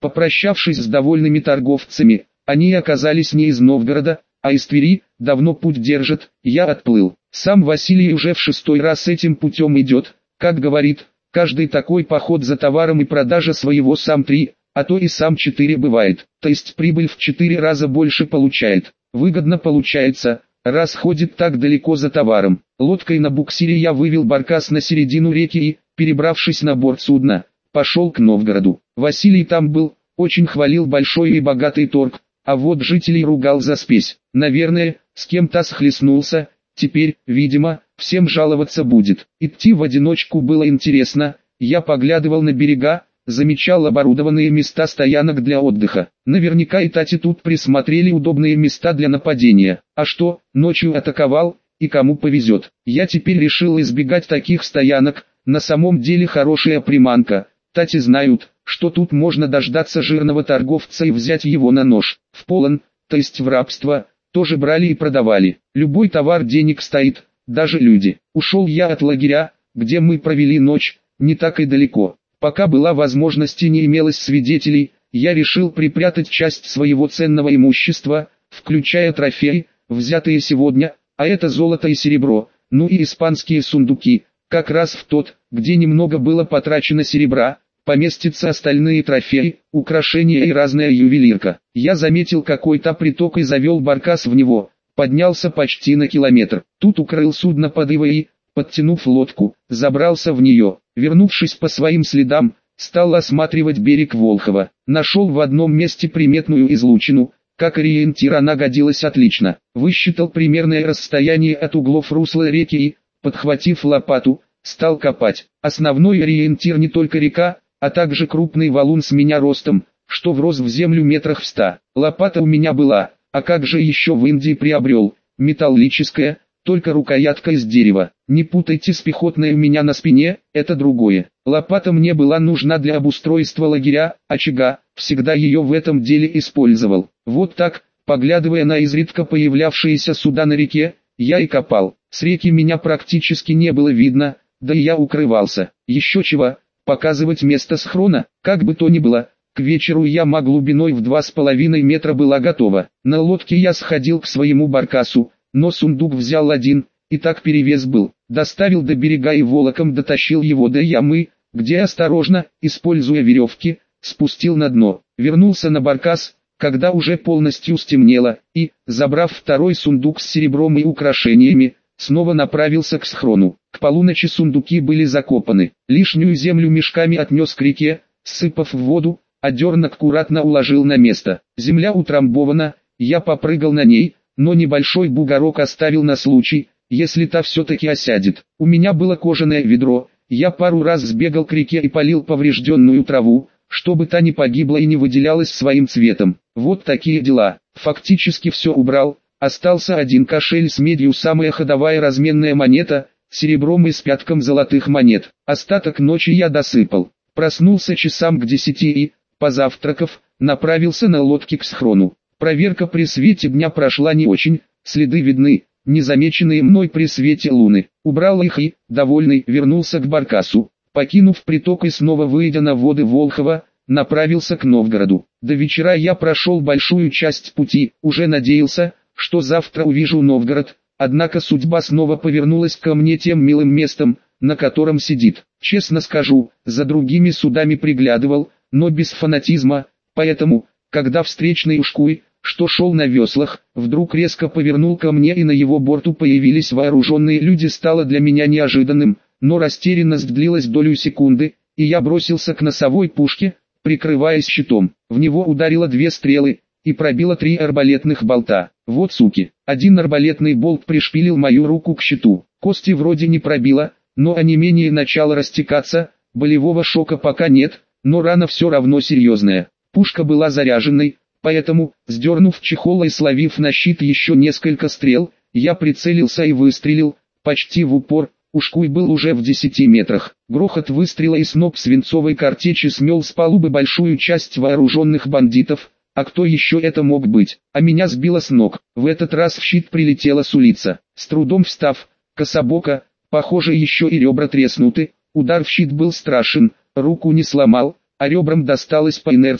Попрощавшись с довольными торговцами, они оказались не из Новгорода, а из Твери, давно путь держат, я отплыл. Сам Василий уже в 6-й раз этим путем идет, как говорит, каждый такой поход за товаром и продажа своего сам 3, а то и сам 4 бывает, то есть прибыль в 4 раза больше получает. Выгодно получается, раз ходит так далеко за товаром. Лодкой на буксире я вывел баркас на середину реки и, перебравшись на борт судна, пошел к Новгороду. Василий там был, очень хвалил большой и богатый торг, а вот жителей ругал за спесь. Наверное, с кем-то схлестнулся, теперь, видимо, всем жаловаться будет. Идти в одиночку было интересно, я поглядывал на берега, замечал оборудованные места стоянок для отдыха. Наверняка и тати тут присмотрели удобные места для нападения. А что, ночью атаковал, и кому повезет. Я теперь решил избегать таких стоянок, на самом деле хорошая приманка. Тати знают, что тут можно дождаться жирного торговца и взять его на нож. В полон, то есть в рабство, тоже брали и продавали. Любой товар денег стоит, даже люди. Ушел я от лагеря, где мы провели ночь, не так и далеко. Пока была возможность и не имелось свидетелей, я решил припрятать часть своего ценного имущества, включая трофеи, взятые сегодня, а это золото и серебро, ну и испанские сундуки, как раз в тот, где немного было потрачено серебра, поместятся остальные трофеи, украшения и разная ювелирка. Я заметил какой-то приток и завел баркас в него, поднялся почти на километр. Тут укрыл судно под ивой и, подтянув лодку, забрался в нее. Вернувшись по своим следам, стал осматривать берег Волхова. Нашел в одном месте приметную излучину, как ориентир она годилась отлично. Высчитал примерное расстояние от углов русла реки и, подхватив лопату, стал копать. Основной ориентир не только река, а также крупный валун с меня ростом, что врос в землю метрах в 100. Лопата у меня была, а как же еще в Индии приобрел, металлическая, только рукоятка из дерева. Не путайте с пехотной у меня на спине, это другое. Лопата мне была нужна для обустройства лагеря, очага, всегда ее в этом деле использовал. Вот так, поглядывая на изредка появлявшиеся суда на реке, я и копал. С реки меня практически не было видно, да и я укрывался. Еще чего, показывать место схрона, как бы то ни было. К вечеру яма глубиной в 2,5 метра была готова. На лодке я сходил к своему баркасу, но сундук взял один, и так перевес был. Доставил до берега и волоком дотащил его до ямы, где осторожно, используя веревки, спустил на дно. Вернулся на баркас, когда уже полностью стемнело, и, забрав второй сундук с серебром и украшениями, снова направился к схрону. К полуночи сундуки были закопаны. Лишнюю землю мешками отнес к реке, сыпав в воду, а дерн аккуратно уложил на место. Земля утрамбована, я попрыгал на ней, но небольшой бугорок оставил на случай, если та все-таки осядет. У меня было кожаное ведро, я пару раз сбегал к реке и полил поврежденную траву, чтобы та не погибла и не выделялась своим цветом. Вот такие дела. Фактически все убрал, остался один кошель с медью, самая ходовая разменная монета, серебром и с пятком золотых монет. Остаток ночи я досыпал. Проснулся часам к 10 и, позавтракав, направился на лодке к схрону. Проверка при свете дня прошла не очень, следы видны, незамеченные мной при свете луны. Убрал их и, довольный, вернулся к баркасу. Покинув приток и снова выйдя на воды Волхова, направился к Новгороду. До вечера я прошел большую часть пути, уже надеялся, что завтра увижу Новгород, однако судьба снова повернулась ко мне тем милым местом, на котором сидит. Честно скажу, за другими судами приглядывал, но без фанатизма, поэтому, когда встречный ушкуй, что шел на веслах, вдруг резко повернул ко мне и на его борту появились вооруженные люди, стало для меня неожиданным, но растерянность длилась долю секунды, и я бросился к носовой пушке, прикрываясь щитом. В него ударило 2 стрелы, и пробило 3 арбалетных болта. Вот суки, один арбалетный болт пришпилил мою руку к щиту. Кости вроде не пробило, но онемение начало растекаться, болевого шока пока нет, но рана все равно серьезная. Пушка была заряженной, поэтому, сдернув чехол и словив на щит еще несколько стрел, я прицелился и выстрелил, почти в упор. Ушкуй был уже в 10 метрах. Грохот выстрела и сноп свинцовой картечи смел с палубы большую часть вооруженных бандитов, а кто еще это мог быть? А меня сбило с ног. В этот раз в щит прилетела с улица. С трудом встав, кособоко, похоже еще и ребра треснуты, удар в щит был страшен, руку не сломал, а ребрам досталось по инерции,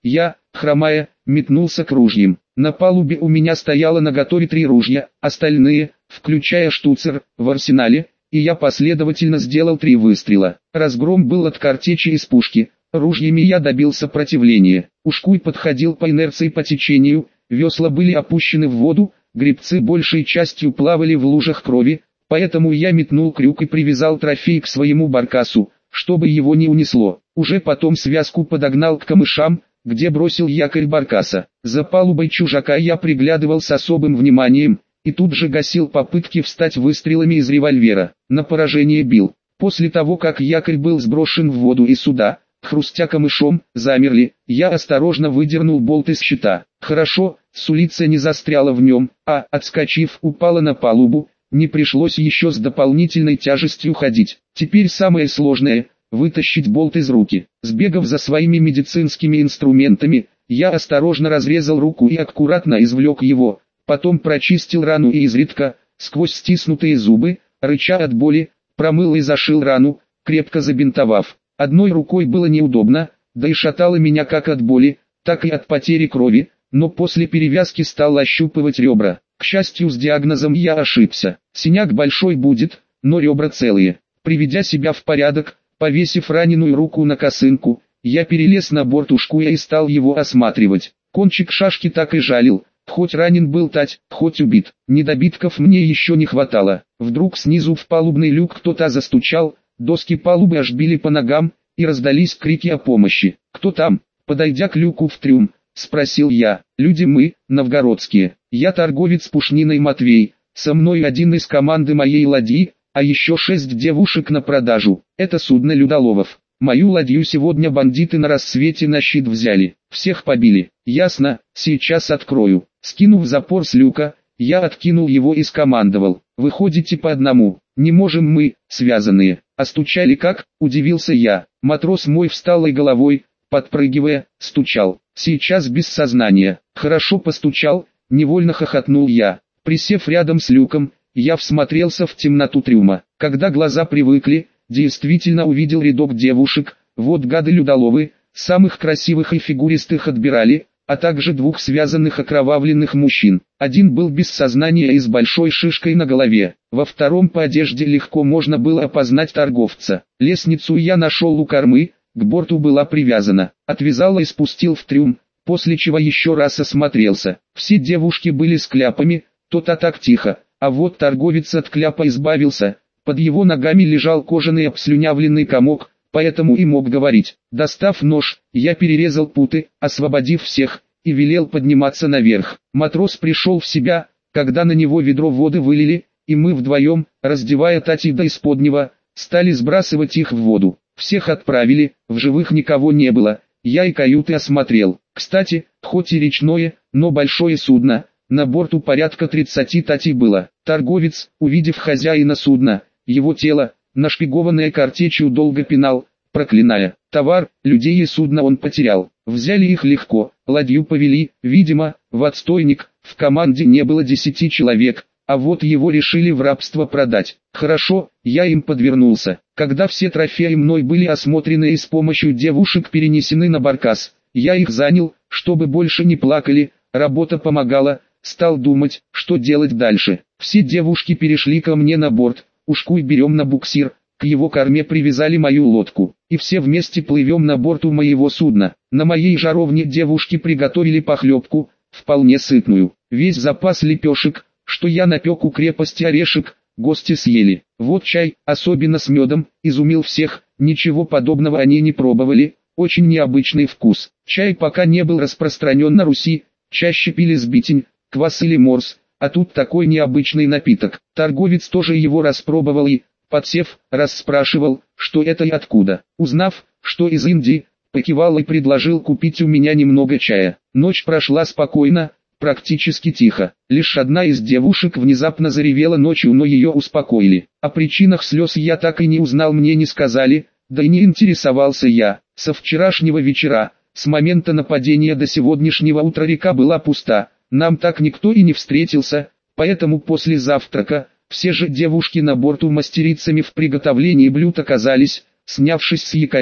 Я, хромая, метнулся к ружьям. На палубе у меня стояло наготове 3 ружья, остальные, включая штуцер, в арсенале, и я последовательно сделал 3 выстрела. Разгром был от картечи из пушки. Ружьями я добил сопротивления. Ушкуй подходил по инерции по течению, весла были опущены в воду, гребцы большей частью плавали в лужах крови, поэтому я метнул крюк и привязал трофей к своему баркасу, чтобы его не унесло. Уже потом связку подогнал к камышам, где бросил якорь баркаса. За палубой чужака я приглядывал с особым вниманием, и тут же гасил попытки встать выстрелами из револьвера. На поражение бил. После того, как якорь был сброшен в воду и суда, хрустя камышом, замерли, я осторожно выдернул болт из щита. Хорошо, сулица не застряла в нем, а, отскочив, упала на палубу, не пришлось еще с дополнительной тяжестью ходить. Теперь самое сложное – вытащить болт из руки. Сбегав за своими медицинскими инструментами, я осторожно разрезал руку и аккуратно извлек его, потом прочистил рану и изредка, сквозь стиснутые зубы, рыча от боли, промыл и зашил рану, крепко забинтовав. Одной рукой было неудобно, да и шатало меня как от боли, так и от потери крови, но после перевязки стал ощупывать ребра. К счастью, с диагнозом я ошибся. Синяк большой будет, но ребра целые. Приведя себя в порядок, повесив раненую руку на косынку, я перелез на борт Ушкуя и стал его осматривать. Кончик шашки так и жалил, хоть ранен был тать, хоть убит. Недобитков мне еще не хватало. Вдруг снизу в палубный люк кто-то застучал, доски палубы аж били по ногам, и раздались крики о помощи. «Кто там?» Подойдя к люку в трюм, спросил я. «Люди мы, новгородские. Я торговец пушниной Матвей, со мной один из команды моей ладьи, а еще 6 девушек на продажу. Это судно Людоловов. Мою ладью сегодня бандиты на рассвете на щит взяли. Всех побили. Ясно, сейчас открою». Скинув запор с люка, я откинул его и скомандовал. «Выходите по одному. Не можем мы, связанные». «А стучали как?» – удивился я. Матрос мой встал и головой, подпрыгивая, стучал. «Сейчас без сознания». «Хорошо постучал», – невольно хохотнул я. Присев рядом с люком, я всмотрелся в темноту трюма. Когда глаза привыкли, действительно увидел рядок девушек, вот гады Людоловы, самых красивых и фигуристых отбирали, а также 2 связанных окровавленных мужчин. Один был без сознания и с большой шишкой на голове, во втором по одежде легко можно было опознать торговца. Лестницу я нашел у кормы, к борту была привязана, отвязал и спустил в трюм, после чего еще раз осмотрелся. Все девушки были с кляпами, то-то так тихо, а вот торговец от кляпа избавился, под его ногами лежал кожаный обслюнявленный комок, поэтому и мог говорить. Достав нож, я перерезал путы, освободив всех, и велел подниматься наверх. Матрос пришел в себя, когда на него ведро воды вылили, и мы вдвоем, раздевая Тати до исподнего, стали сбрасывать их в воду. Всех отправили, в живых никого не было, я и каюты осмотрел. Кстати, хоть и речное, но большое судно, на борту порядка 30 Тати было. Торговец, увидев хозяина судна, его тело, нашпигованное картечью, долго пинал, проклиная. Товар, людей и судно он потерял. Взяли их легко, ладью повели, видимо, в отстойник, в команде не было 10 человек, а вот его решили в рабство продать. Хорошо, я им подвернулся. Когда все трофеи мной были осмотрены и с помощью девушек перенесены на баркас, я их занял, чтобы больше не плакали, работа помогала, стал думать, что делать дальше. Все девушки перешли ко мне на борт, Ушкуй берем на буксир, к его корме привязали мою лодку, и все вместе плывем на борту моего судна. На моей жаровне девушки приготовили похлебку, вполне сытную. Весь запас лепешек, что я напек у крепости Орешек, гости съели. Вот чай, особенно с медом, изумил всех, ничего подобного они не пробовали, очень необычный вкус. Чай пока не был распространен на Руси, чаще пили сбитень, квас или морс, а тут такой необычный напиток. Торговец тоже его распробовал и, подсев, расспрашивал, что это и откуда. Узнав, что из Индии, покивал и предложил купить у меня немного чая. Ночь прошла спокойно, практически тихо. Лишь одна из девушек внезапно заревела ночью, но ее успокоили. О причинах слез я так и не узнал, мне не сказали, да и не интересовался я. Со вчерашнего вечера, с момента нападения до сегодняшнего утра река была пуста, нам так никто и не встретился, поэтому после завтрака, все же девушки на борту мастерицами в приготовлении блюд оказались. Снявшись с якоря,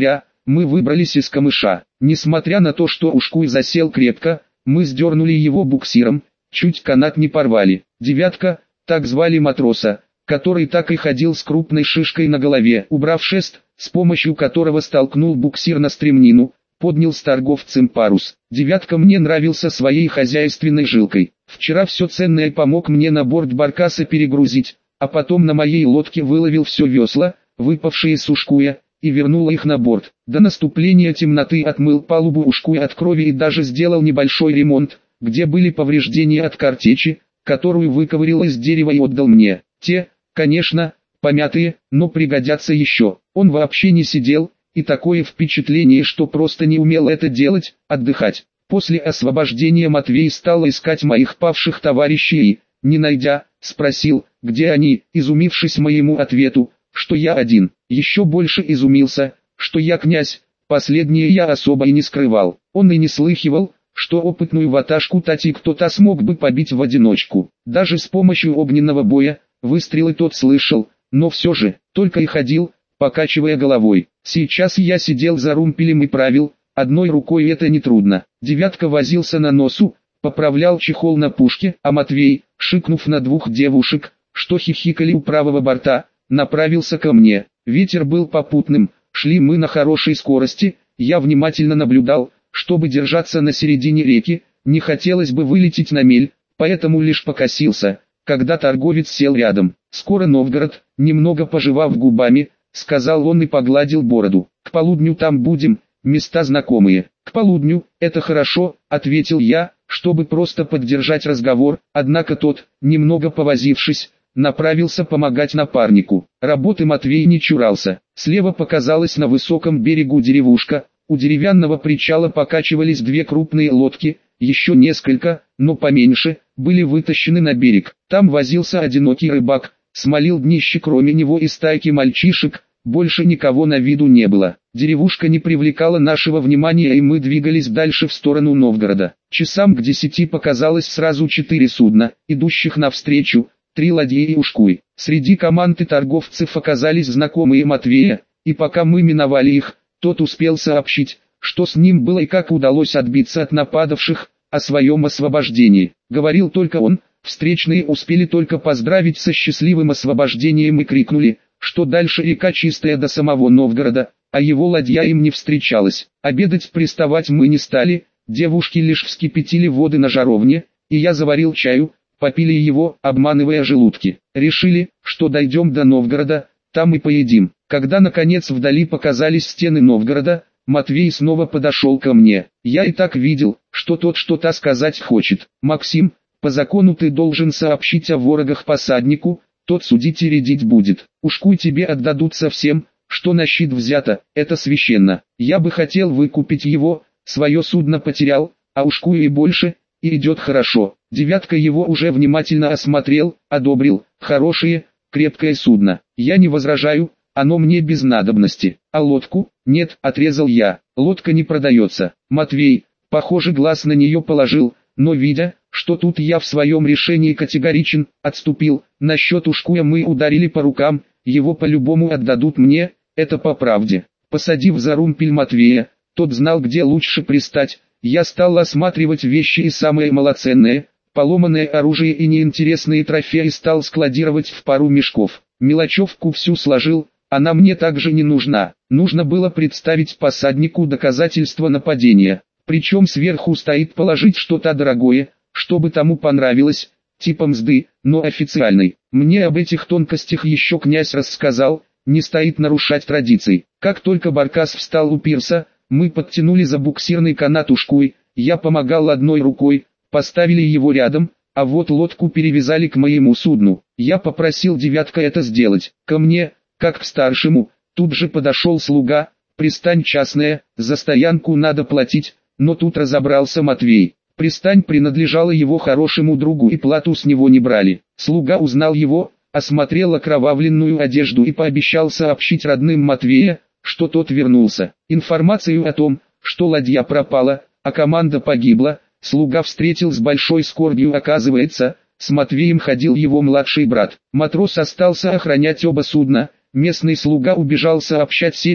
мы выбрались из камыша. Несмотря на то, что ушкуй засел крепко, мы сдернули его буксиром, чуть канат не порвали. Девятка, так звали матроса, который так и ходил с крупной шишкой на голове, убрав шест, с помощью которого столкнул буксир на стремнину, поднял с торговцем парус. Девятка мне нравился своей хозяйственной жилкой. Вчера все ценное помог мне на борт баркаса перегрузить, а потом на моей лодке выловил все весла, выпавшие с ушкуя, и вернул их на борт. До наступления темноты отмыл палубу ушкуя от крови и даже сделал небольшой ремонт, где были повреждения от картечи, которую выковырил из дерева и отдал мне. Те, конечно, помятые, но пригодятся еще. Он вообще не сидел, и такое впечатление, что просто не умел это делать, отдыхать. После освобождения Матвей стал искать моих павших товарищей и, не найдя, спросил, где они, изумившись моему ответу, что я один. Еще больше изумился, что я князь, последнее я особо и не скрывал. Он и не слыхивал, что опытную ваташку Тати кто-то смог бы побить в одиночку. Даже с помощью огненного боя, выстрелы тот слышал, но все же, только и ходил, покачивая головой. Сейчас я сидел за румпелем и правил, одной рукой это нетрудно. Девятка возился на носу, поправлял чехол на пушке, а Матвей, шикнув на двух девушек, что хихикали у правого борта, направился ко мне. Ветер был попутным, шли мы на хорошей скорости, я внимательно наблюдал, чтобы держаться на середине реки, не хотелось бы вылететь на мель, поэтому лишь покосился, когда торговец сел рядом. «Скоро Новгород», немного пожевав губами, сказал он и погладил бороду. «К полудню там будем, места знакомые». «К полудню, это хорошо», ответил я, чтобы просто поддержать разговор, однако тот, немного повозившись, направился помогать напарнику. Работы Матвей не чурался. Слева показалась на высоком берегу деревушка, у деревянного причала покачивались две крупные лодки, еще несколько, но поменьше, были вытащены на берег. Там возился одинокий рыбак, смолил днище, кроме него и стайки мальчишек, больше никого на виду не было. Деревушка не привлекала нашего внимания, и мы двигались дальше в сторону Новгорода. Часам к 10 показалось сразу 4 судна, идущих навстречу, 3 ладьи и ушкуй. Среди команды торговцев оказались знакомые Матвея, и пока мы миновали их, тот успел сообщить, что с ним было и как удалось отбиться от нападавших, о своем освобождении. Говорил только он, встречные успели только поздравить со счастливым освобождением и крикнули, что дальше река чистая до самого Новгорода, а его ладья им не встречалась. Обедать приставать мы не стали, девушки лишь вскипятили воды на жаровне, и я заварил чаю, попили его, обманывая желудки. Решили, что дойдем до Новгорода, там и поедим. Когда наконец вдали показались стены Новгорода, Матвей снова подошел ко мне. Я и так видел, что тот что-то сказать хочет. «Максим, по закону ты должен сообщить о ворогах посаднику, тот судить и рядить будет. Ушкуй тебе отдадут совсем, что на щит взято, это священно. Я бы хотел выкупить его, свое судно потерял, а ушкуй и больше, и идет хорошо». Девятка его уже внимательно осмотрел, одобрил. «Хорошее, крепкое судно. Я не возражаю, оно мне без надобности. А лодку? Нет», отрезал я. «Лодка не продается». Матвей, похоже, глаз на нее положил, но видя, что тут я в своем решении категоричен, отступил. «Насчет ушкуя мы ударили по рукам, его по-любому отдадут мне, это по правде». Посадив за румпель Матвея, тот знал, где лучше пристать. Я стал осматривать вещи и самые малоценные, поломанное оружие и неинтересные трофеи стал складировать в пару мешков. Мелочевку всю сложил, она мне также не нужна. Нужно было представить посаднику доказательства нападения. Причем сверху стоит положить что-то дорогое, чтобы тому понравилось, типа мзды, но официальной. Мне об этих тонкостях еще князь рассказал, не стоит нарушать традиций. Как только баркас встал у пирса, мы подтянули за буксирный канат ушкуй, я помогал одной рукой, поставили его рядом, а вот лодку перевязали к моему судну. Я попросил Девятка это сделать. Ко мне, как к старшему, тут же подошел слуга. «Пристань частная, за стоянку надо платить», но тут разобрался Матвей. Пристань принадлежала его хорошему другу и плату с него не брали. Слуга узнал его, осмотрел окровавленную одежду и пообещал сообщить родным Матвея, что тот вернулся. Информацию о том, что ладья пропала, а команда погибла, слуга встретил с большой скорбью. Оказывается, с Матвеем ходил его младший брат. Матрос остался охранять оба судна, местный слуга убежал сообщать семьям,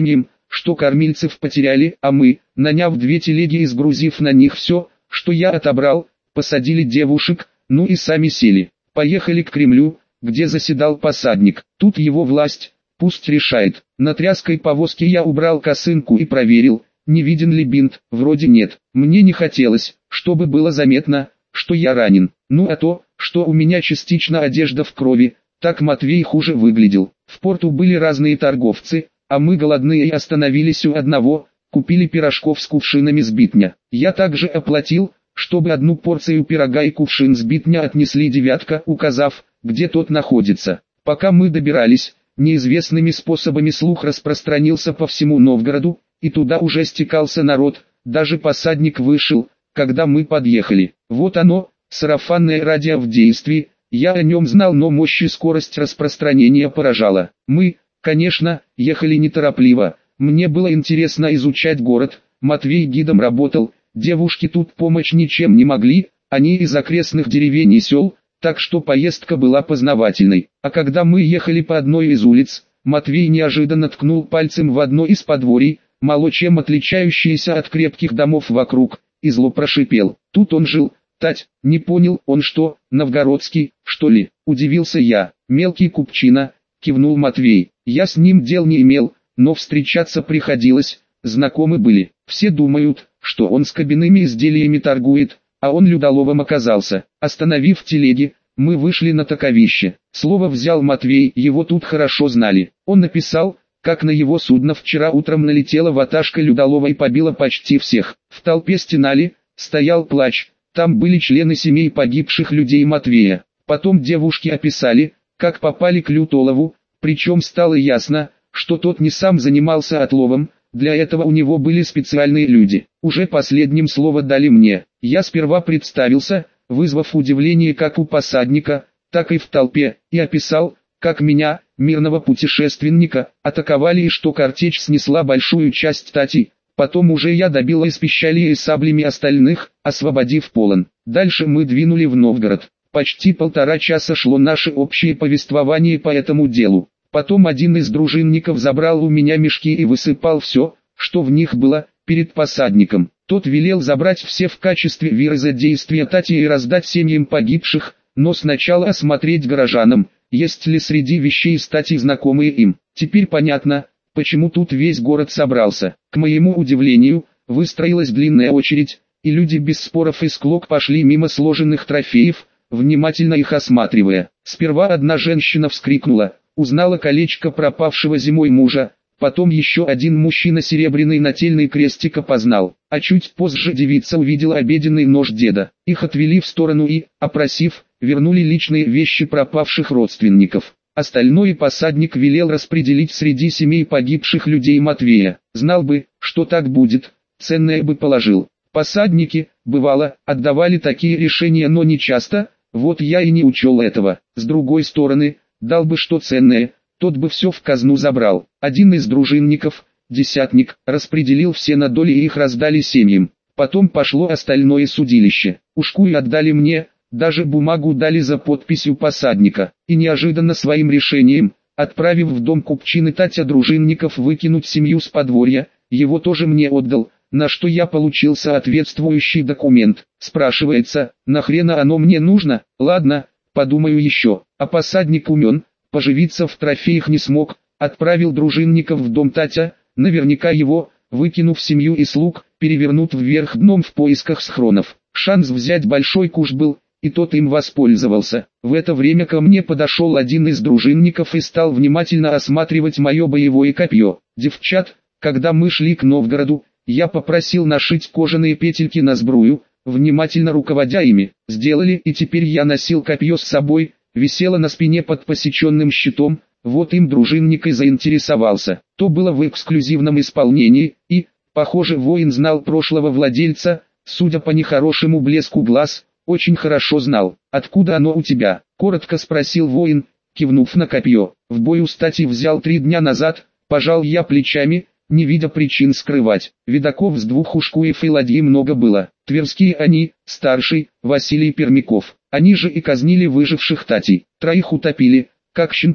что кормильцев потеряли, а мы, наняв 2 телеги и сгрузив на них все, что я отобрал, посадили девушек, ну и сами сели. Поехали к Кремлю, где заседал посадник. Тут его власть, пусть решает. На тряской повозке я убрал косынку и проверил, не виден ли бинт, вроде нет. Мне не хотелось, чтобы было заметно, что я ранен. Ну а то, что у меня частично одежда в крови, так Матвей хуже выглядел. В порту были разные торговцы, а мы голодные и остановились у одного, купили пирожков с кувшинами сбитня. Я также оплатил, чтобы 1 порцию пирога и кувшин сбитня отнесли Девятка, указав, где тот находится. Пока мы добирались, неизвестными способами слух распространился по всему Новгороду, и туда уже стекался народ, даже посадник вышел, когда мы подъехали. Вот оно, сарафанное радио в действии, я о нем знал, но мощь и скорость распространения поражала. Мы, конечно, ехали неторопливо, мне было интересно изучать город, Матвей гидом работал, девушки тут помочь ничем не могли, они из окрестных деревень и сел, так что поездка была познавательной. А когда мы ехали по одной из улиц, Матвей неожиданно ткнул пальцем в одно из подворий, мало чем отличающееся от крепких домов вокруг, и зло прошипел. Тут он жил. Тать, не понял, он что, новгородский, что ли? Удивился я. Мелкий купчина, кивнул Матвей. Я с ним дел не имел, но встречаться приходилось, знакомы были. Все думают, что он с кабинными изделиями торгует, а он людоловом оказался. Остановив телеги, мы вышли на таковище. Слово взял Матвей, его тут хорошо знали. Он написал, как на его судно вчера утром налетела ваташка людолова и побила почти всех. В толпе стенали, стоял плач. Там были члены семей погибших людей Матвея. Потом девушки описали, как попали к Лютолову, причем стало ясно, что тот не сам занимался отловом, для этого у него были специальные люди. Уже последним слово дали мне. Я сперва представился, вызвав удивление как у посадника, так и в толпе, и описал, как меня, мирного путешественника, атаковали и что картечь снесла большую часть тати. Потом уже я добил из пищалей и саблями остальных, освободив полон. Дальше мы двинули в Новгород. Почти 1,5 часа шло наше общее повествование по этому делу. Потом один из дружинников забрал у меня мешки и высыпал все, что в них было, перед посадником. Тот велел забрать все в качестве вираза действия тати и раздать семьям погибших, но сначала осмотреть горожанам, есть ли среди вещей стати знакомые им. Теперь понятно, почему тут весь город собрался. К моему удивлению, выстроилась длинная очередь, и люди без споров и склок пошли мимо сложенных трофеев, внимательно их осматривая. Сперва одна женщина вскрикнула, узнала колечко пропавшего зимой мужа, потом еще один мужчина серебряный нательный крестик опознал, а чуть позже девица увидела обеденный нож деда. Их отвели в сторону и, опросив, вернули личные вещи пропавших родственников. Остальное посадник велел распределить среди семей погибших людей Матвея. Знал бы, что так будет, ценное бы положил. Посадники, бывало, отдавали такие решения, но не часто, вот я и не учел этого. С другой стороны, дал бы что ценное, тот бы все в казну забрал. Один из дружинников, десятник, распределил все на доли и их раздали семьям. Потом пошло остальное судилище. Ушку и отдали мне. Даже бумагу дали за подписью посадника, и неожиданно своим решением, отправив в дом купчины Татя дружинников выкинуть семью с подворья, его тоже мне отдал, на что я получил соответствующий документ. Спрашивается, нахрена оно мне нужно? Ладно, подумаю еще. А посадник умен, поживиться в трофеях не смог, отправил дружинников в дом Татя, наверняка его, выкинув семью и слуг, перевернут вверх дном в поисках схронов. Шанс взять большой куш был, и тот им воспользовался. В это время ко мне подошел один из дружинников и стал внимательно осматривать мое боевое копье. Девчат, когда мы шли к Новгороду, я попросил нашить кожаные петельки на сбрую, внимательно руководя ими. Сделали, и теперь я носил копье с собой, висело на спине под посеченным щитом, вот им дружинник и заинтересовался. То было в эксклюзивном исполнении, и, похоже, воин знал прошлого владельца, судя по нехорошему блеску глаз, очень хорошо знал. «Откуда оно у тебя?» — коротко спросил воин, кивнув на копье. «В бою стати взял 3 дня назад», — пожал я плечами, не видя причин скрывать. Видаков с 2 ушкуев и ладьи много было. Тверские они, старший, Василий Пермяков. Они же и казнили выживших татей. 3 утопили, как щенков,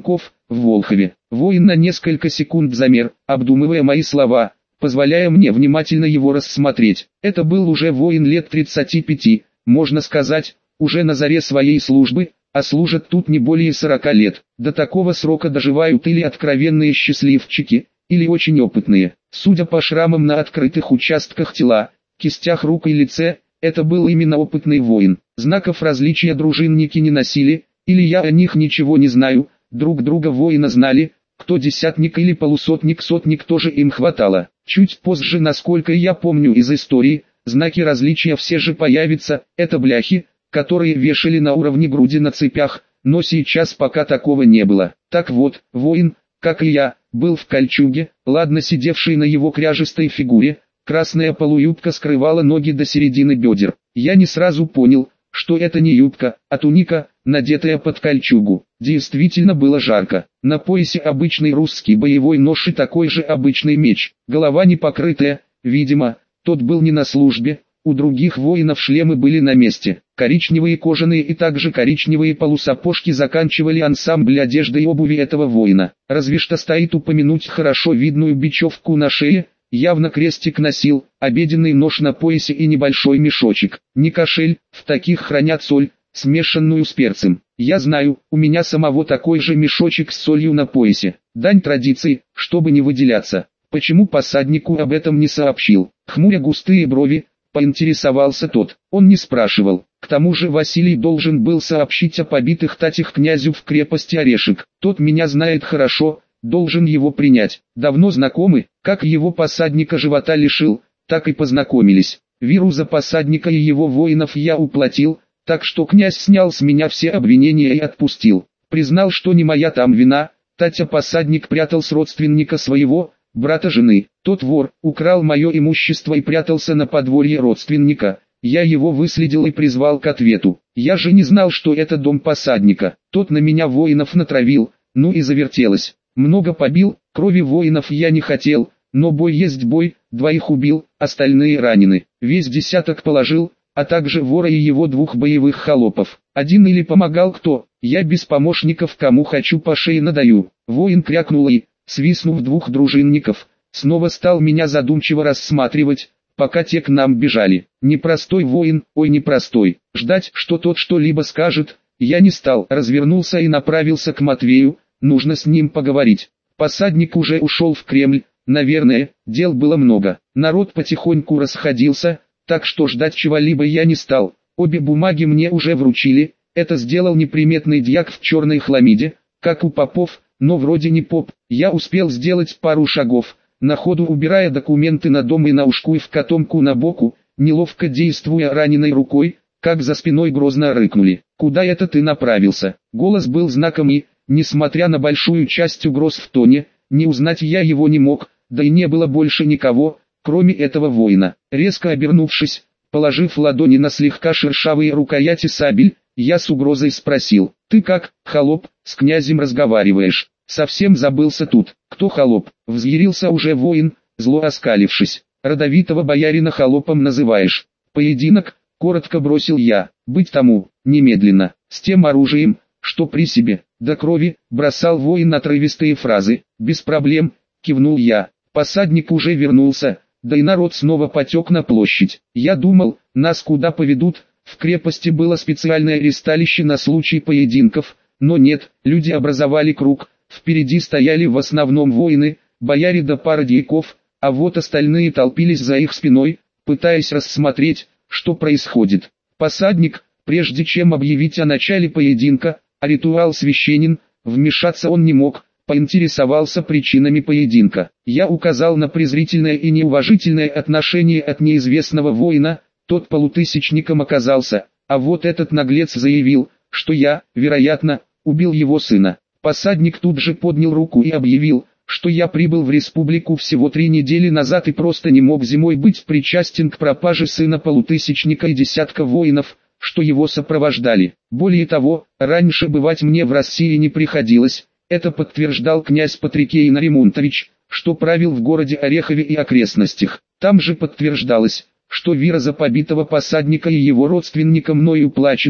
в Волхове. Воин на несколько секунд замер, обдумывая мои слова, позволяя мне внимательно его рассмотреть. Это был уже воин лет 35, можно сказать, уже на заре своей службы, а служат тут не более 40 лет. До такого срока доживают или откровенные счастливчики, или очень опытные. Судя по шрамам на открытых участках тела, кистях рук и лице, это был именно опытный воин. Знаков различия дружинники не носили, или я о них ничего не знаю, друг друга воина знали, кто десятник или полусотник, сотник тоже им хватало. Чуть позже, насколько я помню из истории, знаки различия все же появятся, это бляхи, которые вешали на уровне груди на цепях, но сейчас пока такого не было. Так вот, воин, как и я, был в кольчуге, ладно сидевший на его кряжестой фигуре, красная полуюбка скрывала ноги до середины бедер. Я не сразу понял, что это не юбка, а туника, надетая под кольчугу. Действительно было жарко. На поясе обычный русский боевой нож и такой же обычный меч. Голова не покрытая, видимо, тот был не на службе. У других воинов шлемы были на месте. Коричневые кожаные и также коричневые полусапожки заканчивали ансамбль одежды и обуви этого воина. Разве что стоит упомянуть хорошо видную бечевку на шее, явно крестик носил, обеденный нож на поясе и небольшой мешочек. Не кошель, в таких хранят соль, смешанную с перцем. Я знаю, у меня самого такой же мешочек с солью на поясе. Дань традиции, чтобы не выделяться. Почему посаднику об этом не сообщил? Хмуря густые брови, поинтересовался тот. Он не спрашивал. К тому же Василий должен был сообщить о побитых татях князю в крепости Орешек. Тот меня знает хорошо, должен его принять. Давно знакомы, как его посадника живота лишил, так и познакомились. Виру за посадника и его воинов я уплатил, так что князь снял с меня все обвинения и отпустил. Признал, что не моя там вина, Татя посадник прятал с родственника своего, брата жены. Тот вор, украл мое имущество и прятался на подворье родственника. Я его выследил и призвал к ответу. Я же не знал, что это дом посадника. Тот на меня воинов натравил, ну и завертелось. Много побил, крови воинов я не хотел, но бой есть бой, двоих убил, остальные ранены. Весь десяток положил, а также вора и его двух боевых холопов. Один или помогал кто, я без помощников кому хочу по шее надаю. Воин крякнул и, свистнув двух дружинников, снова стал меня задумчиво рассматривать, пока те к нам бежали. Непростой воин, ой непростой. Ждать, что тот что-либо скажет, я не стал. Развернулся и направился к Матвею, нужно с ним поговорить. Посадник уже ушел в Кремль, наверное, дел было много. Народ потихоньку расходился, так что ждать чего-либо я не стал. Обе бумаги мне уже вручили, это сделал неприметный дьяк в черной хламиде, как у попов, но вроде не поп. Я успел сделать пару шагов, на ходу убирая документы на дом и на ушку и в котомку на боку, неловко действуя раненой рукой, как за спиной грозно рыкнули. «Куда это ты направился?» Голос был знаком и, несмотря на большую часть угроз в тоне, не узнать я его не мог, да и не было больше никого, кроме этого воина. Резко обернувшись, положив ладони на слегка шершавые рукояти сабель, я с угрозой спросил: «Ты как, холоп, с князем разговариваешь? Совсем забылся тут». «Кто холоп?» — взъярился уже воин, зло оскалившись. «Родовитого боярина холопом называешь?» «Поединок», — коротко бросил я. «Быть тому, немедленно, с тем оружием, что при себе, до крови», — бросал воин отрывистые фразы. «Без проблем», — кивнул я. Посадник уже вернулся, да и народ снова потек на площадь. Я думал, нас куда поведут, в крепости было специальное ристалище на случай поединков, но нет, люди образовали круг, впереди стояли в основном воины, бояре да пара дьяков, а вот остальные толпились за их спиной, пытаясь рассмотреть, что происходит. Посадник, прежде чем объявить о начале поединка, а ритуал священен, вмешаться он не мог, поинтересовался причинами поединка. Я указал на презрительное и неуважительное отношение от неизвестного воина, тот полутысячником оказался, а вот этот наглец заявил, что я, вероятно, убил его сына. Посадник тут же поднял руку и объявил, что я прибыл в республику всего 3 недели назад и просто не мог зимой быть причастен к пропаже сына полутысячника и десятка воинов, что его сопровождали. Более того, раньше бывать мне в России не приходилось. Это подтверждал князь Патрикей Наримонтович, что правил в городе Орехове и окрестностях. Там же подтверждалось, что вира за побитого посадника и его родственника мною уплачена,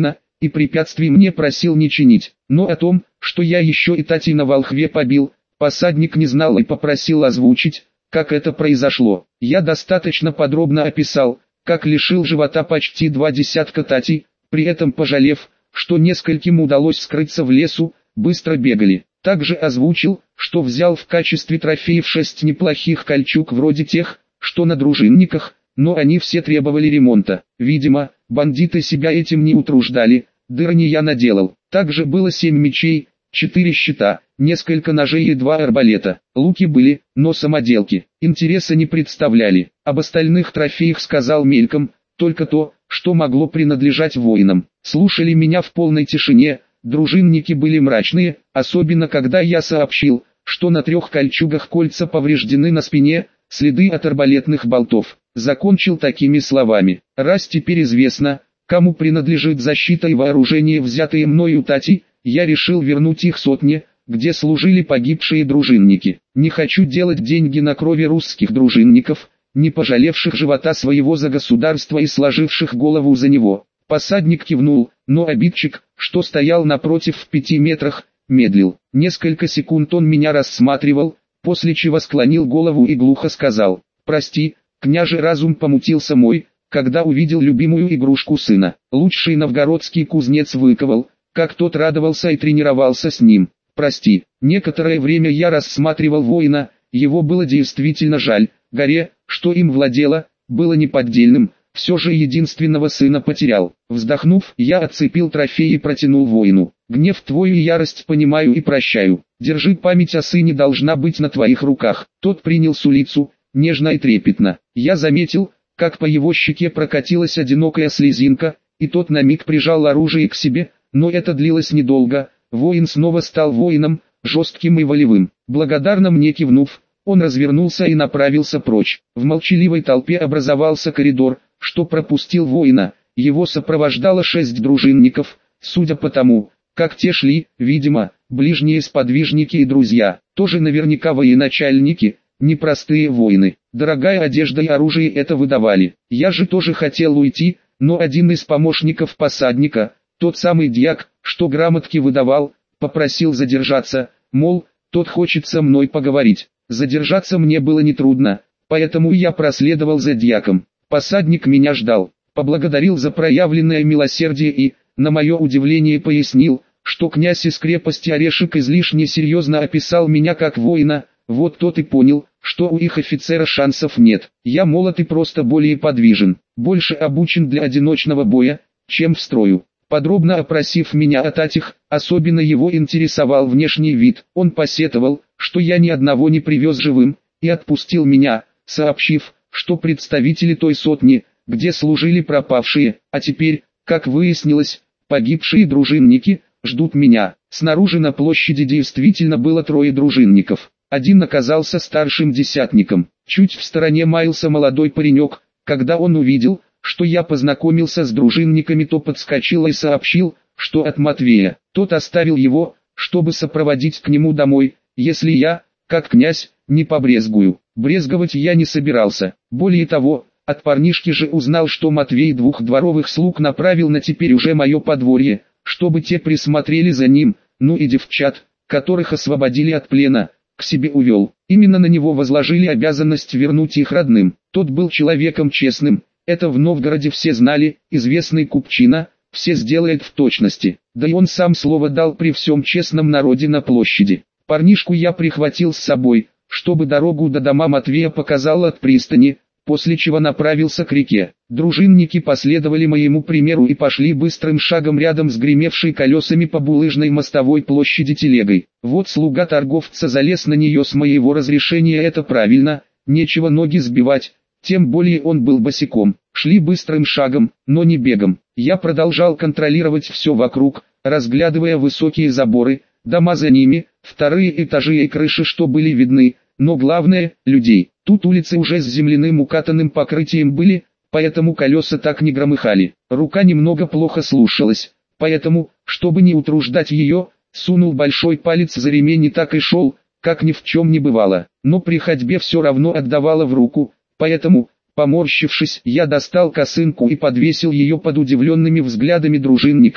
и препятствий мне просил не чинить. Но о том, что я еще и Тати на волхве побил, посадник не знал и попросил озвучить, как это произошло. Я достаточно подробно описал, как лишил живота почти 2 десятка Татей, при этом пожалев, что нескольким удалось скрыться в лесу, быстро бегали. Также озвучил, что взял в качестве трофеев 6 неплохих кольчуг вроде тех, что на дружинниках, но они все требовали ремонта. Видимо, бандиты себя этим не утруждали, дыр не я наделал. Также было 7 мечей, 4 щита, несколько ножей и 2 арбалета. Луки были, но самоделки. Интереса не представляли. Об остальных трофеях сказал мельком, только то, что могло принадлежать воинам. Слушали меня в полной тишине, дружинники были мрачные, особенно когда я сообщил, что на 3 кольчугах кольца повреждены на спине, следы от арбалетных болтов. Закончил такими словами: раз теперь известно, кому принадлежит защита и вооружение, взятые мною Тати, я решил вернуть их сотне, где служили погибшие дружинники. Не хочу делать деньги на крови русских дружинников, не пожалевших живота своего за государство и сложивших голову за него. Посадник кивнул, но обидчик, что стоял напротив в 5 метрах, медлил. Несколько секунд он меня рассматривал, после чего склонил голову и глухо сказал: «Прости, княже, разум помутился мой, когда увидел любимую игрушку сына. Лучший новгородский кузнец выковал, как тот радовался и тренировался с ним. Прости». Некоторое время я рассматривал воина, его было действительно жаль. Горе, что им владело, было неподдельным, все же единственного сына потерял. Вздохнув, я отцепил трофей и протянул воину. «Гнев твой и ярость понимаю и прощаю. Держи, память о сыне должна быть на твоих руках». Тот принял сулицу, нежно и трепетно. Я заметил, как по его щеке прокатилась одинокая слезинка, и тот на миг прижал оружие к себе, но это длилось недолго. Воин снова стал воином, жестким и волевым. Благодарно мне кивнув, он развернулся и направился прочь. В молчаливой толпе образовался коридор, что пропустил воина. Его сопровождало 6 дружинников, судя по тому, как те шли, видимо, ближние сподвижники и друзья, тоже наверняка военачальники, непростые воины. Дорогая одежда и оружие это выдавали. Я же тоже хотел уйти, но один из помощников посадника, тот самый дьяк, что грамотки выдавал, попросил задержаться, мол, тот хочет со мной поговорить. Задержаться мне было нетрудно, поэтому я проследовал за дьяком. Посадник меня ждал, поблагодарил за проявленное милосердие и, на мое удивление, пояснил, что князь из крепости Орешек излишне серьезно описал меня как воина. Вот тот и понял, что у их офицера шансов нет. Я молод и просто более подвижен, больше обучен для одиночного боя, чем в строю. Подробно опросив меня о Татях, особенно его интересовал внешний вид. Он посетовал, что я ни одного не привез живым, и отпустил меня, сообщив, что представители той сотни, где служили пропавшие, а теперь, как выяснилось, погибшие дружинники, ждут меня. Снаружи на площади действительно было 3 дружинников. Один оказался старшим десятником. Чуть в стороне маялся молодой паренек. Когда он увидел, что я познакомился с дружинниками, то подскочил и сообщил, что от Матвея. Тот оставил его, чтобы сопроводить к нему домой, если я, как князь, не побрезгую. Брезговать я не собирался. Более того, от парнишки же узнал, что Матвей 2 дворовых слуг направил на теперь уже мое подворье, чтобы те присмотрели за ним, ну и девчат, которых освободили от плена, к себе увел. Именно на него возложили обязанность вернуть их родным. Тот был человеком честным, это в Новгороде все знали, известный купчина, все сделает в точности. Да и он сам слово дал при всем честном народе на площади. Парнишку я прихватил с собой, чтобы дорогу до дома Матвея показал от пристани, после чего направился к реке. Дружинники последовали моему примеру и пошли быстрым шагом рядом с гремевшей колесами по булыжной мостовой площади телегой. Вот слуга торговца залез на нее с моего разрешения, это правильно, нечего ноги сбивать, тем более он был босиком. Шли быстрым шагом, но не бегом. Я продолжал контролировать все вокруг, разглядывая высокие заборы, дома за ними, 2 этажи и крыши, что были видны, но главное – людей. Тут улицы уже с земляным укатанным покрытием были, поэтому колеса так не громыхали. Рука немного плохо слушалась, поэтому, чтобы не утруждать ее, сунул большой палец за ремень и так и шел, как ни в чем не бывало. Но при ходьбе все равно отдавало в руку, поэтому, поморщившись, я достал косынку и подвесил ее под удивленными взглядами дружинников,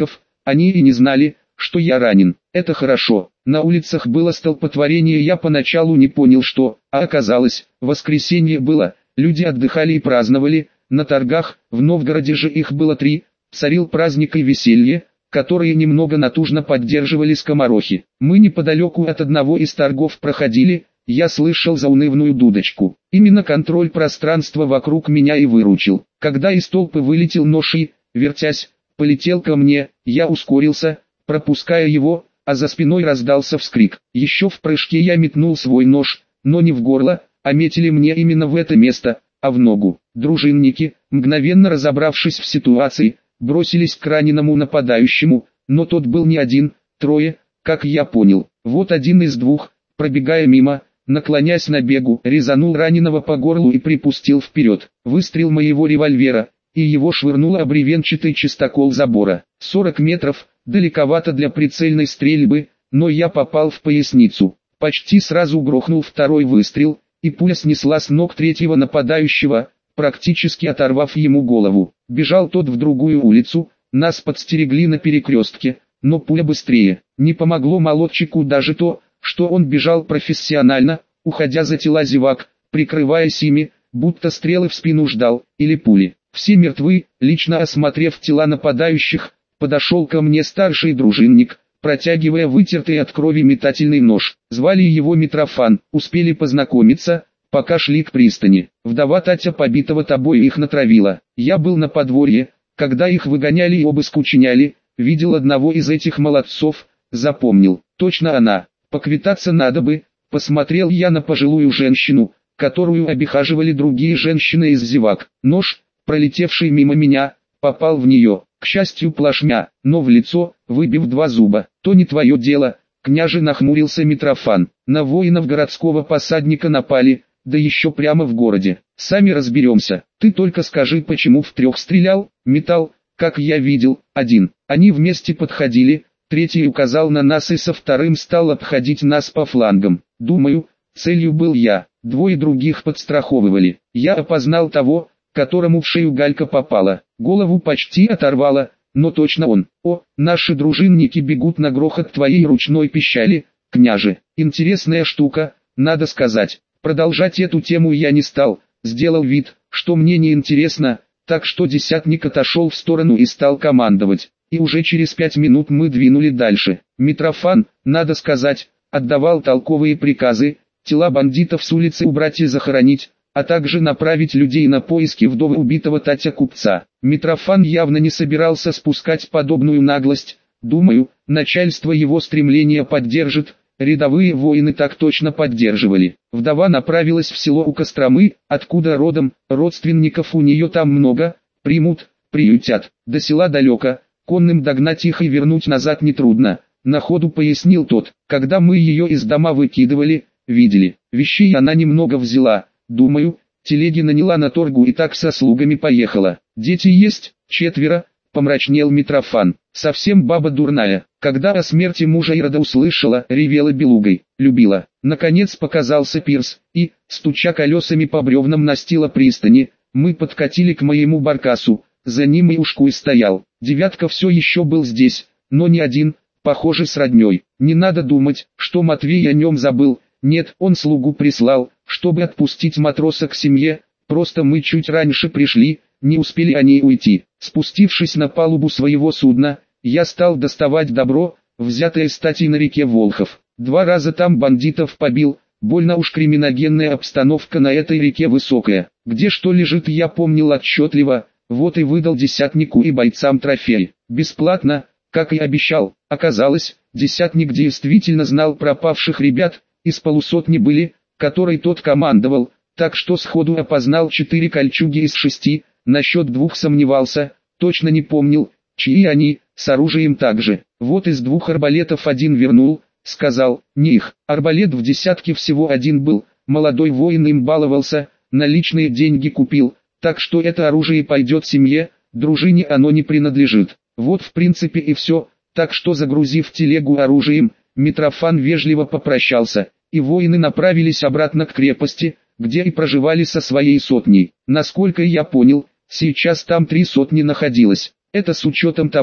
Они и не знали, что я ранен. Это хорошо. На улицах было столпотворение, я поначалу не понял что, а оказалось, воскресенье было, люди отдыхали и праздновали, на торгах, в Новгороде же их было 3, царил праздник и веселье, которые немного натужно поддерживали скоморохи. Мы неподалеку от одного из торгов проходили, я слышал заунывную дудочку. Именно контроль пространства вокруг меня и выручил. Когда из толпы вылетел нож и, вертясь, полетел ко мне, я ускорился, пропуская его, а за спиной раздался вскрик. Еще в прыжке я метнул свой нож, но не в горло, а метили мне именно в это место, а в ногу. Дружинники, мгновенно разобравшись в ситуации, бросились к раненому нападающему, но тот был не один, 3, как я понял. Вот один из 2, пробегая мимо, наклонясь на бегу, резанул раненого по горлу и припустил вперед. Выстрел моего револьвера, и его швырнуло об бревенчатый чистокол забора. 40 метров, далековато для прицельной стрельбы, но я попал в поясницу. Почти сразу грохнул второй выстрел, и пуля снесла с ног 3-го нападающего, практически оторвав ему голову. Бежал тот в другую улицу, нас подстерегли на перекрестке, но пуля быстрее. Не помогло молодчику даже то, что он бежал профессионально, уходя за тела зевак, прикрываясь ими, будто стрелы в спину ждал, или пули. Все мертвы. Лично осмотрев тела нападающих, подошел ко мне старший дружинник, протягивая вытертый от крови метательный нож. Звали его Митрофан, успели познакомиться, пока шли к пристани. Вдова Татя побитого тобой их натравила. Я был на подворье, когда их выгоняли и обыск учиняли, видел одного из этих молодцов, запомнил. Точно она. Поквитаться надо бы. Посмотрел я на пожилую женщину, которую обихаживали другие женщины из зевак. Нож, пролетевший мимо меня, попал в нее, к счастью плашмя, но в лицо, выбив 2 зуба. То не твое дело, княже, нахмурился Митрофан. На воинов городского посадника напали, да еще прямо в городе. Сами разберемся. Ты только скажи, почему в 3 стрелял? Металл, как я видел, 1. Они вместе подходили, 3 указал на нас и со 2 стал обходить нас по флангам. Думаю, целью был я. 2 других подстраховывали. Я опознал того, которому в шею галька попала. Голову почти оторвала, но точно он. О, наши дружинники бегут на грохот твоей ручной пищали, княже. Интересная штука, надо сказать. Продолжать эту тему я не стал, сделал вид, что мне не интересно, так что десятник отошел в сторону и стал командовать. И уже через 5 минут мы двинули дальше. Митрофан, надо сказать, отдавал толковые приказы, тела бандитов с улицы убрать и захоронить, а также направить людей на поиски вдовы убитого Татя купца. Митрофан явно не собирался спускать подобную наглость. Думаю, начальство его стремления поддержит, рядовые воины так точно поддерживали. Вдова направилась в село у Костромы, откуда родом, родственников у нее там много, примут, приютят. До села далеко, конным догнать их и вернуть назад нетрудно, на ходу пояснил тот. Когда мы ее из дома выкидывали, видели, вещей она немного взяла. Думаю, телеги наняла на торгу и так со слугами поехала. Дети есть, 4, помрачнел Митрофан. Совсем баба дурная. Когда о смерти мужа Ирода услышала, ревела белугой, любила. Наконец показался пирс, и, стуча колесами по бревнам настила пристани, мы подкатили к моему баркасу, за ним и ушкуй стоял. 9 все еще был здесь, но не один, похоже с родней. Не надо думать, что Матвей о нем забыл. Нет, он слугу прислал, чтобы отпустить матроса к семье, просто мы чуть раньше пришли, не успели они уйти. Спустившись на палубу своего судна, я стал доставать добро, взятое с Татей на реке Волхов. 2 раза там бандитов побил, больно уж криминогенная обстановка на этой реке высокая. Где что лежит я помнил отчетливо, вот и выдал десятнику и бойцам трофей. Бесплатно, как и обещал. Оказалось, десятник действительно знал пропавших ребят, из полусотни были, которой тот командовал, так что сходу опознал 4 кольчуги из 6, насчет 2 сомневался, точно не помнил, чьи они, с оружием также. Вот из 2 арбалетов 1 вернул, сказал, не их. Арбалет в десятке всего 1 был, молодой воин им баловался, наличные деньги купил, так что это оружие пойдет семье, дружине оно не принадлежит. Вот в принципе и все, так что загрузив телегу оружием, Митрофан вежливо попрощался, и воины направились обратно к крепости, где и проживали со своей сотней. Насколько я понял, сейчас там 3 сотни находилось. Это с учетом того,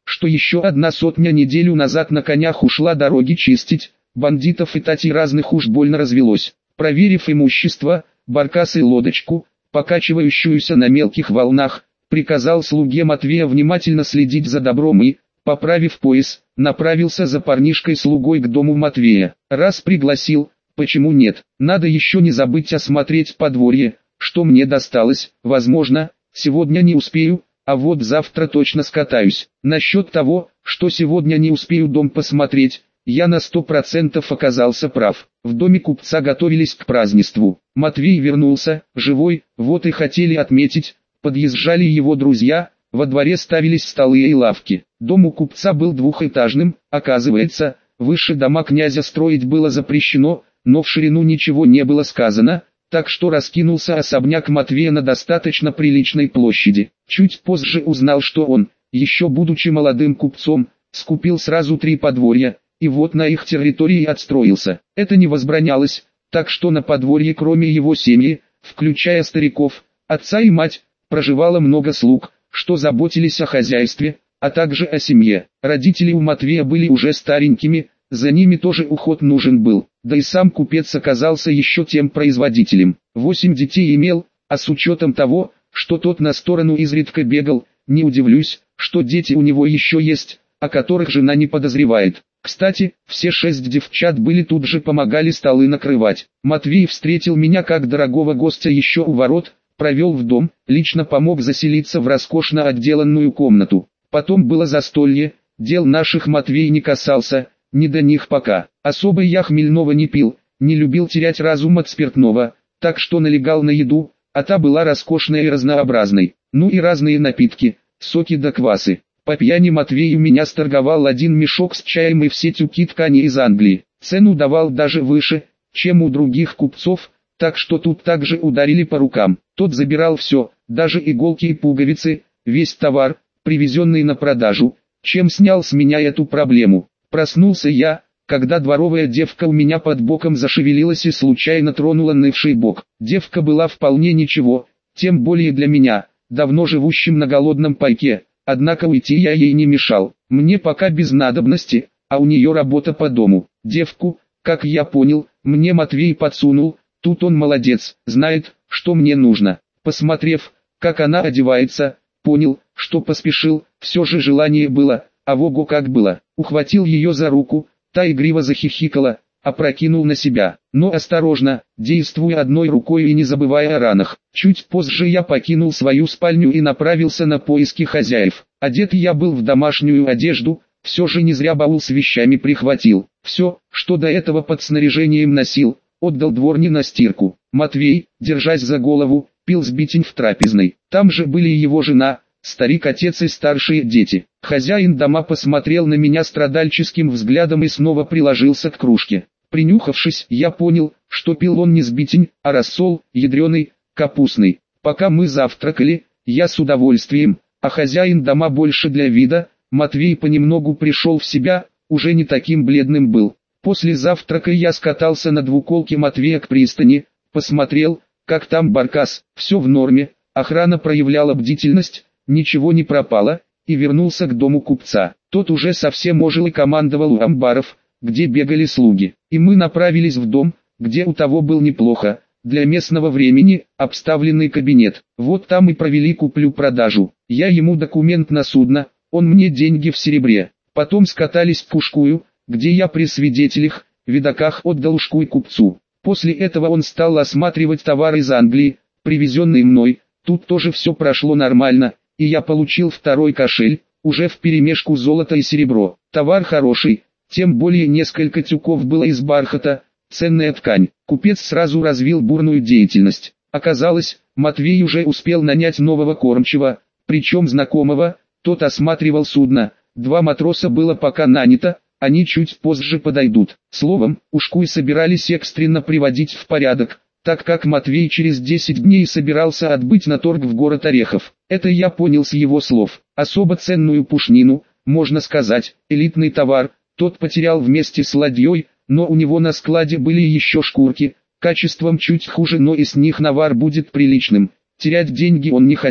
что еще 100 неделю назад на конях ушла дороги чистить, бандитов и татей разных уж больно развелось. Проверив имущество, баркас и лодочку, покачивающуюся на мелких волнах, приказал слуге Матвея внимательно следить за добром и, поправив пояс, направился за парнишкой-слугой к дому Матвея. Раз пригласил, почему нет? Надо еще не забыть осмотреть подворье, что мне досталось. Возможно, сегодня не успею, а вот завтра точно скатаюсь. Насчет того, что сегодня не успею дом посмотреть, я на 100% оказался прав. В доме купца готовились к празднеству. Матвей вернулся, живой, вот и хотели отметить. Подъезжали его друзья, во дворе ставились столы и лавки. Дом у купца был двухэтажным, оказывается, выше дома князя строить было запрещено, но в ширину ничего не было сказано, так что раскинулся особняк Матвея на достаточно приличной площади. Чуть позже узнал, что он, еще будучи молодым купцом, скупил сразу 3 подворья, и вот на их территории отстроился. Это не возбранялось, так что на подворье кроме его семьи, включая стариков, отца и мать, проживало много слуг, что заботились о хозяйстве, а также о семье. Родители у Матвея были уже старенькими, за ними тоже уход нужен был, да и сам купец оказался еще тем производителем. 8 детей имел, а с учетом того, что тот на сторону изредка бегал, не удивлюсь, что дети у него еще есть, о которых жена не подозревает. Кстати, все 6 девчат были тут же помогали столы накрывать. Матвей встретил меня как дорогого гостя еще у ворот, провел в дом, лично помог заселиться в роскошно отделанную комнату. Потом было застолье, дел наших Матвей не касался, не до них пока. Особо я хмельного не пил, не любил терять разум от спиртного, так что налегал на еду, а та была роскошной и разнообразной. Ну и разные напитки, соки да квасы. По пьяни Матвей у меня сторговал 1 мешок с чаем и все тюки ткани из Англии. Цену давал даже выше, чем у других купцов, так что тут также ударили по рукам. Тот забирал все, даже иголки и пуговицы, весь товар, привезенный на продажу, чем снял с меня эту проблему. Проснулся я, когда дворовая девка у меня под боком зашевелилась и случайно тронула нывший бок. Девка была вполне ничего, тем более для меня, давно живущим на голодном пайке, однако уйти я ей не мешал. Мне пока без надобности, а у нее работа по дому. Девку, как я понял, мне Матвей подсунул, тут он молодец, знает, что мне нужно. Посмотрев, как она одевается, понял, что поспешил, все же желание было, а вого как было. Ухватил ее за руку, та игриво захихикала, опрокинул на себя. Но осторожно, действуя одной рукой и не забывая о ранах. Чуть позже я покинул свою спальню и направился на поиски хозяев. Одет я был в домашнюю одежду, все же не зря баул с вещами прихватил. Все, что до этого под снаряжением носил, отдал дворне на стирку. Матвей, держась за голову, пил сбитень в трапезной. Там же были и его жена, старик-отец и старшие дети. Хозяин дома посмотрел на меня страдальческим взглядом и снова приложился к кружке. Принюхавшись, я понял, что пил он не сбитень, а рассол, ядреный, капустный. Пока мы завтракали, я с удовольствием, а хозяин дома больше для вида, Матвей понемногу пришел в себя, уже не таким бледным был. После завтрака я скатался на двуколке Матвея к пристани, посмотрел, как там баркас, все в норме, охрана проявляла бдительность, ничего не пропало, и вернулся к дому купца. Тот уже совсем ожил и командовал у амбаров, где бегали слуги. И мы направились в дом, где у того был неплохо, для местного времени, обставленный кабинет. Вот там и провели куплю-продажу. Я ему документ на судно, он мне деньги в серебре. Потом скатались к Ушкую, где я при свидетелях, видаках отдал Ушкуй купцу. После этого он стал осматривать товар из Англии, привезенный мной. Тут тоже все прошло нормально, и я получил второй кошель, уже вперемешку золото и серебро. Товар хороший, тем более несколько тюков было из бархата, ценная ткань. Купец сразу развил бурную деятельность. Оказалось, Матвей уже успел нанять нового кормчего, причем знакомого, тот осматривал судно. 2 матроса было пока нанято, они чуть позже подойдут. Словом, Ушкуй собирались экстренно приводить в порядок, так как Матвей через 10 дней собирался отбыть на торг в город Орехов. Это я понял с его слов. Особо ценную пушнину, можно сказать, элитный товар, тот потерял вместе с ладьей, но у него на складе были еще шкурки, качеством чуть хуже, но и с них навар будет приличным. Терять деньги он не хотел,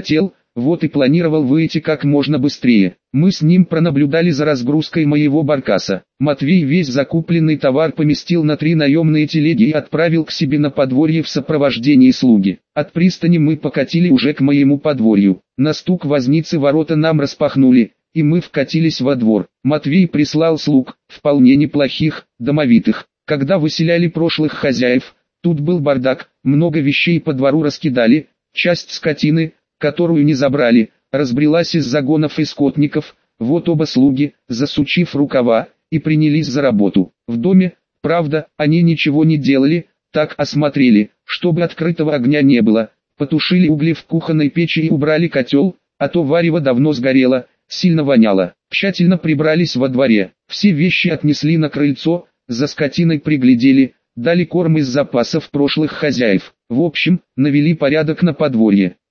вот и планировал выйти как можно быстрее. Мы с ним пронаблюдали за разгрузкой моего баркаса. Матвей весь закупленный товар поместил на 3 наемные телеги и отправил к себе на подворье в сопровождении слуги. От пристани мы покатили уже к моему подворью. На стук возницы ворота нам распахнули, и мы вкатились во двор. Матвей прислал слуг, вполне неплохих, домовитых. Когда выселяли прошлых хозяев, тут был бардак, много вещей по двору раскидали, часть скотины, которую не забрали, разбрелась из загонов и скотников. Вот оба слуги, засучив рукава, и принялись за работу. В доме, правда, они ничего не делали, так осмотрели, чтобы открытого огня не было, потушили угли в кухонной печи и убрали котел, а то варево давно сгорело, сильно воняло. Тщательно прибрались во дворе, все вещи отнесли на крыльцо, за скотиной приглядели, дали корм из запасов прошлых хозяев. В общем, навели порядок на подворье.